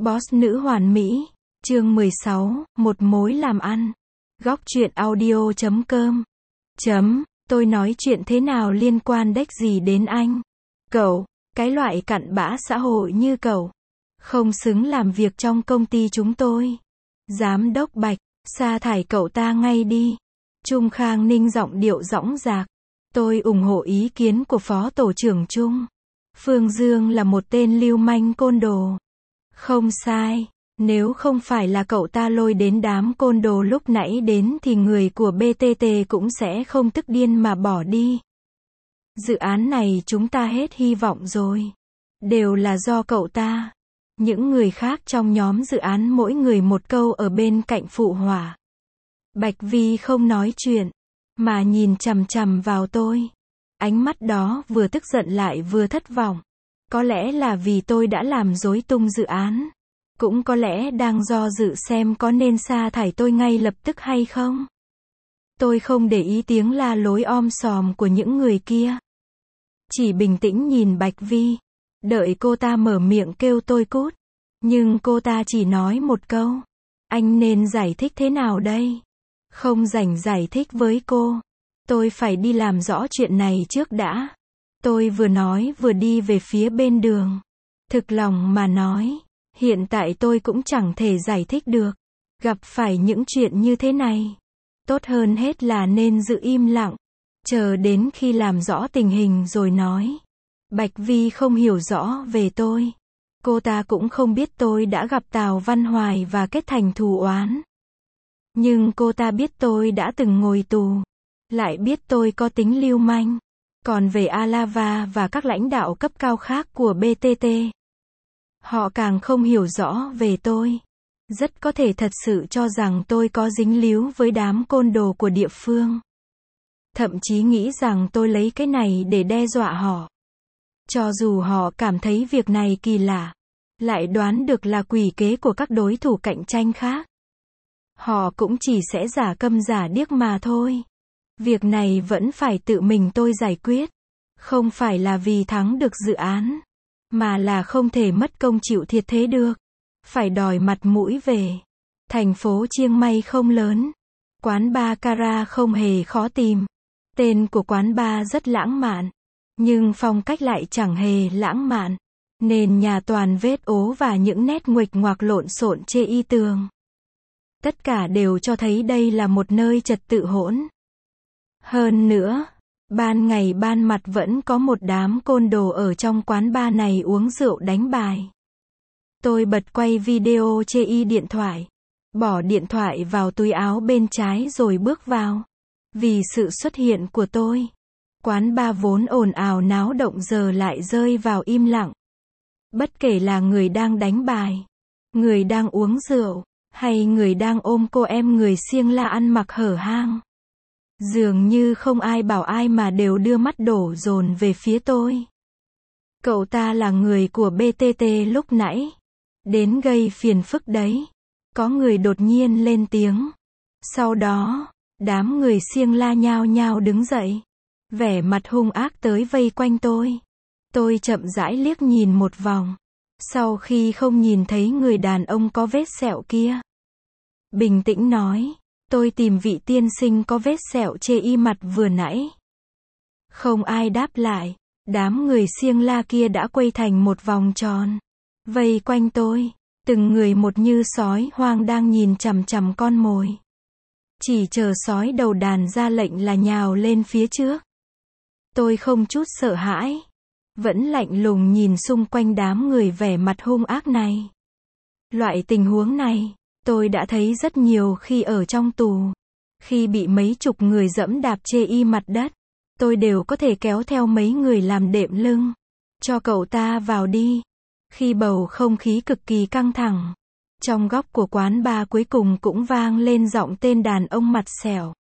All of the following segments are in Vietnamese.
Boss nữ hoàn mỹ, chương 16, một mối làm ăn. Góc truyện audio.com. Tôi nói chuyện thế nào liên quan đếch gì đến anh? Cậu, cái loại cặn bã xã hội như cậu, không xứng làm việc trong công ty chúng tôi. Giám đốc Bạch, sa thải cậu ta ngay đi. Trung Khang Ninh giọng điệu dõng dạc. Tôi ủng hộ ý kiến của Phó Tổ trưởng Trung. Phương Dương là một tên lưu manh côn đồ. Không sai, nếu không phải là cậu ta lôi đến đám côn đồ lúc nãy đến thì người của BTT cũng sẽ không tức điên mà bỏ đi. Dự án này chúng ta hết hy vọng rồi. Đều là do cậu ta. Những người khác trong nhóm dự án mỗi người một câu ở bên cạnh phụ họa. Bạch Vi không nói chuyện, mà nhìn chằm chằm vào tôi. Ánh mắt đó vừa tức giận lại vừa thất vọng. Có lẽ là vì tôi đã làm rối tung dự án. Cũng có lẽ đang do dự xem có nên sa thải tôi ngay lập tức hay không. Tôi không để ý tiếng la lối om sòm của những người kia. Chỉ bình tĩnh nhìn Bạch Vi. Đợi cô ta mở miệng kêu tôi cút. Nhưng cô ta chỉ nói một câu. Anh nên giải thích thế nào đây? Không rảnh giải thích với cô. Tôi phải đi làm rõ chuyện này trước đã. Tôi vừa nói vừa đi về phía bên đường. Thực lòng mà nói, hiện tại tôi cũng chẳng thể giải thích được. Gặp phải những chuyện như thế này, tốt hơn hết là nên giữ im lặng. Chờ đến khi làm rõ tình hình rồi nói. Bạch Vi không hiểu rõ về tôi. Cô ta cũng không biết tôi đã gặp Tào Văn Hoài và kết thành thù oán. Nhưng cô ta biết tôi đã từng ngồi tù. Lại biết tôi có tính lưu manh. Còn về Alava và các lãnh đạo cấp cao khác của BTT, họ càng không hiểu rõ về tôi. Rất có thể thật sự cho rằng tôi có dính líu với đám côn đồ của địa phương. Thậm chí nghĩ rằng tôi lấy cái này để đe dọa họ. Cho dù họ cảm thấy việc này kỳ lạ, lại đoán được là quỷ kế của các đối thủ cạnh tranh khác. Họ cũng chỉ sẽ giả câm giả điếc mà thôi. Việc này vẫn phải tự mình tôi giải quyết. Không phải là vì thắng được dự án, mà là không thể mất công chịu thiệt thế được. Phải đòi mặt mũi về. Thành phố Chiang Mai không lớn. Quán bar Cara không hề khó tìm. Tên của quán bar rất lãng mạn. Nhưng phong cách lại chẳng hề lãng mạn. Nền nhà toàn vết ố và những nét nguệch ngoạc lộn xộn chê y tường. Tất cả đều cho thấy đây là một nơi trật tự hỗn. Hơn nữa, ban ngày ban mặt vẫn có một đám côn đồ ở trong quán bar này uống rượu đánh bài. Tôi bật quay video chê y điện thoại. Bỏ điện thoại vào túi áo bên trái rồi bước vào. Vì sự xuất hiện của tôi, quán bar vốn ồn ào náo động giờ lại rơi vào im lặng. Bất kể là người đang đánh bài, người đang uống rượu, hay người đang ôm cô em người Siêng La ăn mặc hở hang. Dường như không ai bảo ai mà đều đưa mắt đổ dồn về phía tôi. Cậu ta là người của BTT lúc nãy. Đến gây phiền phức đấy. Có người đột nhiên lên tiếng. Sau đó, đám người Siêng La nhao nhao đứng dậy. Vẻ mặt hung ác tới vây quanh tôi. Tôi chậm rãi liếc nhìn một vòng. Sau khi không nhìn thấy người đàn ông có vết sẹo kia, bình tĩnh nói. Tôi tìm vị tiên sinh có vết sẹo chê y mặt vừa nãy. Không ai đáp lại. Đám người Siêng La kia đã quay thành một vòng tròn. Vây quanh tôi. Từng người một như sói hoang đang nhìn chằm chằm con mồi. Chỉ chờ sói đầu đàn ra lệnh là nhào lên phía trước. Tôi không chút sợ hãi. Vẫn lạnh lùng nhìn xung quanh đám người vẻ mặt hung ác này. Loại tình huống này, tôi đã thấy rất nhiều khi ở trong tù. Khi bị mấy chục người giẫm đạp chê y mặt đất, tôi đều có thể kéo theo mấy người làm đệm lưng. Cho cậu ta vào đi. Khi bầu không khí cực kỳ căng thẳng, trong góc của quán bar cuối cùng cũng vang lên giọng tên đàn ông mặt sẹo.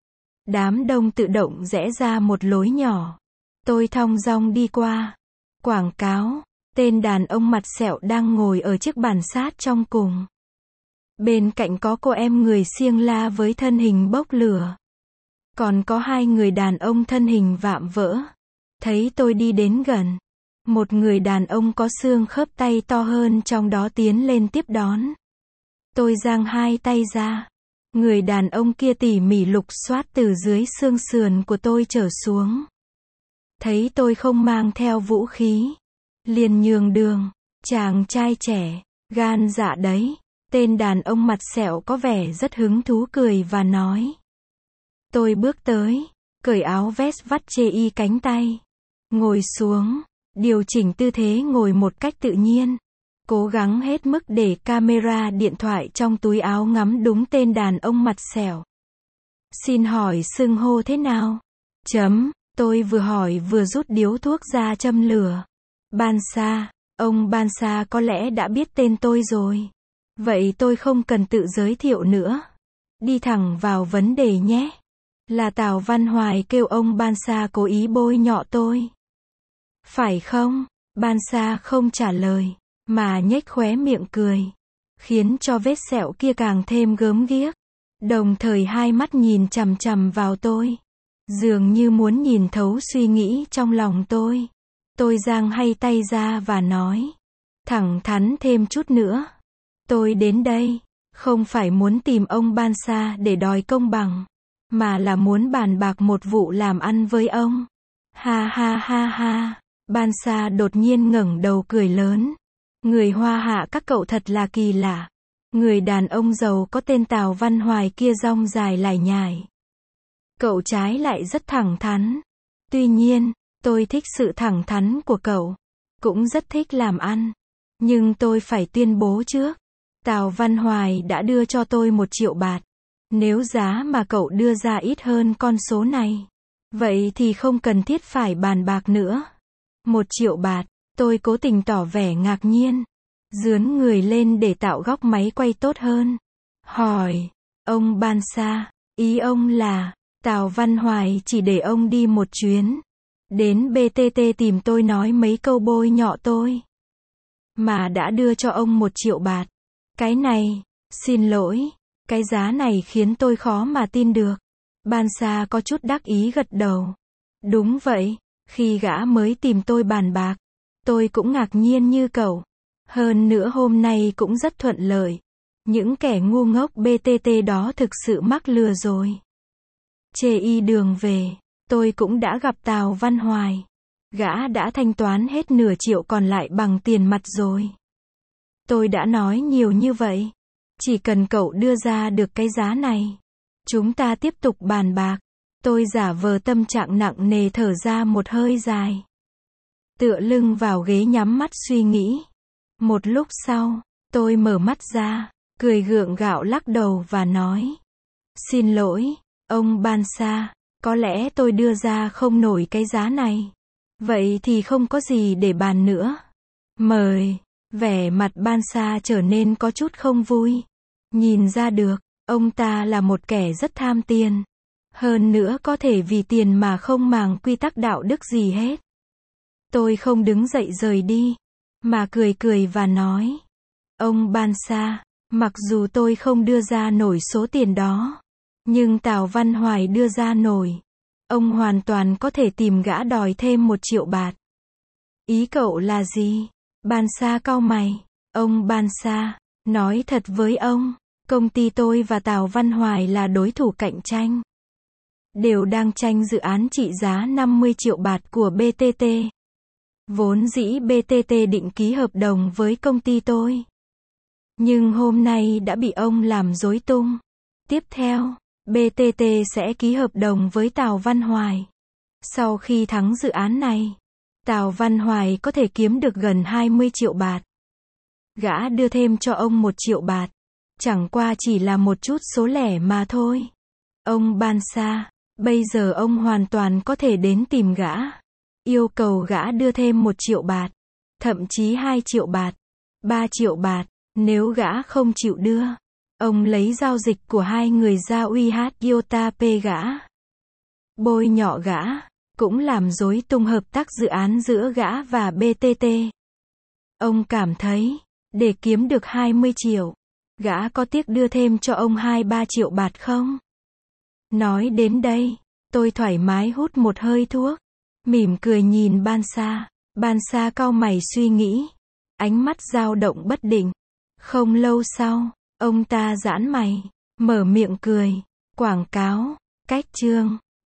Đám đông tự động rẽ ra một lối nhỏ. Tôi thong dong đi qua. Quảng cáo. Tên đàn ông mặt sẹo đang ngồi ở chiếc bàn sát trong cùng. Bên cạnh có cô em người Siêng La với thân hình bốc lửa. Còn có hai người đàn ông thân hình vạm vỡ. Thấy tôi đi đến gần, Một người đàn ông có xương khớp tay to hơn trong đó tiến lên tiếp đón. Tôi giang hai tay ra. Người đàn ông kia tỉ mỉ lục soát từ dưới xương sườn của tôi trở xuống. Thấy tôi không mang theo vũ khí, liền nhường đường. Chàng trai trẻ, gan dạ đấy. Tên đàn ông mặt sẹo có vẻ rất hứng thú cười và nói. Tôi bước tới, cởi áo vest vắt chê y cánh tay. Ngồi xuống, điều chỉnh tư thế ngồi một cách tự nhiên. Cố gắng hết mức để camera điện thoại trong túi áo ngắm đúng tên đàn ông mặt sẹo. Xin hỏi xưng hô thế nào? Tôi vừa hỏi vừa rút điếu thuốc ra châm lửa. Bansa, ông Bansa có lẽ đã biết tên tôi rồi. Vậy tôi không cần tự giới thiệu nữa. Đi thẳng vào vấn đề nhé. Là Tào Văn Hoài kêu ông Bansa cố ý bôi nhọ tôi. Phải không? Bansa không trả lời, mà nhếch khóe miệng cười, khiến cho vết sẹo kia càng thêm gớm ghiếc. Đồng thời hai mắt nhìn chằm chằm vào tôi, dường như muốn nhìn thấu suy nghĩ trong lòng tôi. Tôi giang hai tay ra và nói, thẳng thắn thêm chút nữa. Tôi đến đây, không phải muốn tìm ông Bansa để đòi công bằng, mà là muốn bàn bạc một vụ làm ăn với ông. Ha ha ha ha. Bansa đột nhiên ngẩng đầu cười lớn. Người Hoa Hạ các cậu thật là kỳ lạ. Người đàn ông giàu có tên Tào Văn Hoài kia rong dài lải nhải. Cậu trái lại rất thẳng thắn. Tuy nhiên, tôi thích sự thẳng thắn của cậu. Cũng rất thích làm ăn. Nhưng tôi phải tuyên bố trước. Tào Văn Hoài đã đưa cho tôi 1 triệu bạt. Nếu giá mà cậu đưa ra ít hơn con số này, vậy thì không cần thiết phải bàn bạc nữa. 1 triệu bạt, tôi cố tình tỏ vẻ ngạc nhiên. Dướn người lên để tạo góc máy quay tốt hơn. Hỏi, ông Bansa, ý ông là, Tào Văn Hoài chỉ để ông đi một chuyến. Đến BTT tìm tôi nói mấy câu bôi nhọ tôi. Mà đã đưa cho ông 1 triệu bạt. Cái này, xin lỗi, cái giá này khiến tôi khó mà tin được. Bansa có chút đắc ý gật đầu. Đúng vậy, khi gã mới tìm tôi bàn bạc, tôi cũng ngạc nhiên như cậu. Hơn nữa hôm nay cũng rất thuận lợi. Những kẻ ngu ngốc BTT đó thực sự mắc lừa rồi. Chê y đường về, tôi cũng đã gặp Tào Văn Hoài. Gã đã thanh toán hết nửa triệu còn lại bằng tiền mặt rồi. Tôi đã nói nhiều như vậy. Chỉ cần cậu đưa ra được cái giá này, chúng ta tiếp tục bàn bạc. Tôi giả vờ tâm trạng nặng nề thở ra một hơi dài. Tựa lưng vào ghế nhắm mắt suy nghĩ. Một lúc sau, tôi mở mắt ra, cười gượng gạo lắc đầu và nói. Xin lỗi, ông Bansa, có lẽ tôi đưa ra không nổi cái giá này. Vậy thì không có gì để bàn nữa. Mời. Vẻ mặt Bansa trở nên có chút không vui. Nhìn ra được, ông ta là một kẻ rất tham tiền. Hơn nữa có thể vì tiền mà không màng quy tắc đạo đức gì hết. Tôi không đứng dậy rời đi, mà cười cười và nói. Ông Bansa, mặc dù tôi không đưa ra nổi số tiền đó, nhưng Tào Văn Hoài đưa ra nổi. Ông hoàn toàn có thể tìm gã đòi thêm 1 triệu bạt. Ý cậu là gì? Bansa cau mày. Ông Bansa, nói thật với ông, công ty tôi và Tào Văn Hoài là đối thủ cạnh tranh. Đều đang tranh dự án trị giá 50 triệu bạt của BTT. Vốn dĩ BTT định ký hợp đồng với công ty tôi. Nhưng hôm nay đã bị ông làm rối tung. Tiếp theo, BTT sẽ ký hợp đồng với Tào Văn Hoài. Sau khi thắng dự án này, Tào Văn Hoài có thể kiếm được gần 20 triệu bạt. Gã đưa thêm cho ông 1 triệu bạt. Chẳng qua chỉ là một chút số lẻ mà thôi. Ông Bansa, bây giờ ông hoàn toàn có thể đến tìm gã. Yêu cầu gã đưa thêm 1 triệu bạt. Thậm chí 2 triệu bạt. 3 triệu bạt. Nếu gã không chịu đưa, ông lấy giao dịch của hai người ra uy hát Iota P gã. Bôi nhọ gã, cũng làm rối tung hợp tác dự án giữa gã và BTT. Ông cảm thấy, để kiếm được 20 triệu, gã có tiếc đưa thêm cho ông 2-3 triệu bạt không? Nói đến đây, tôi thoải mái hút một hơi thuốc, mỉm cười nhìn Bansa. Ban Sa cau mày suy nghĩ, ánh mắt dao động bất định. Không lâu sau, ông ta giãn mày, mở miệng cười. Quảng cáo, cách chương.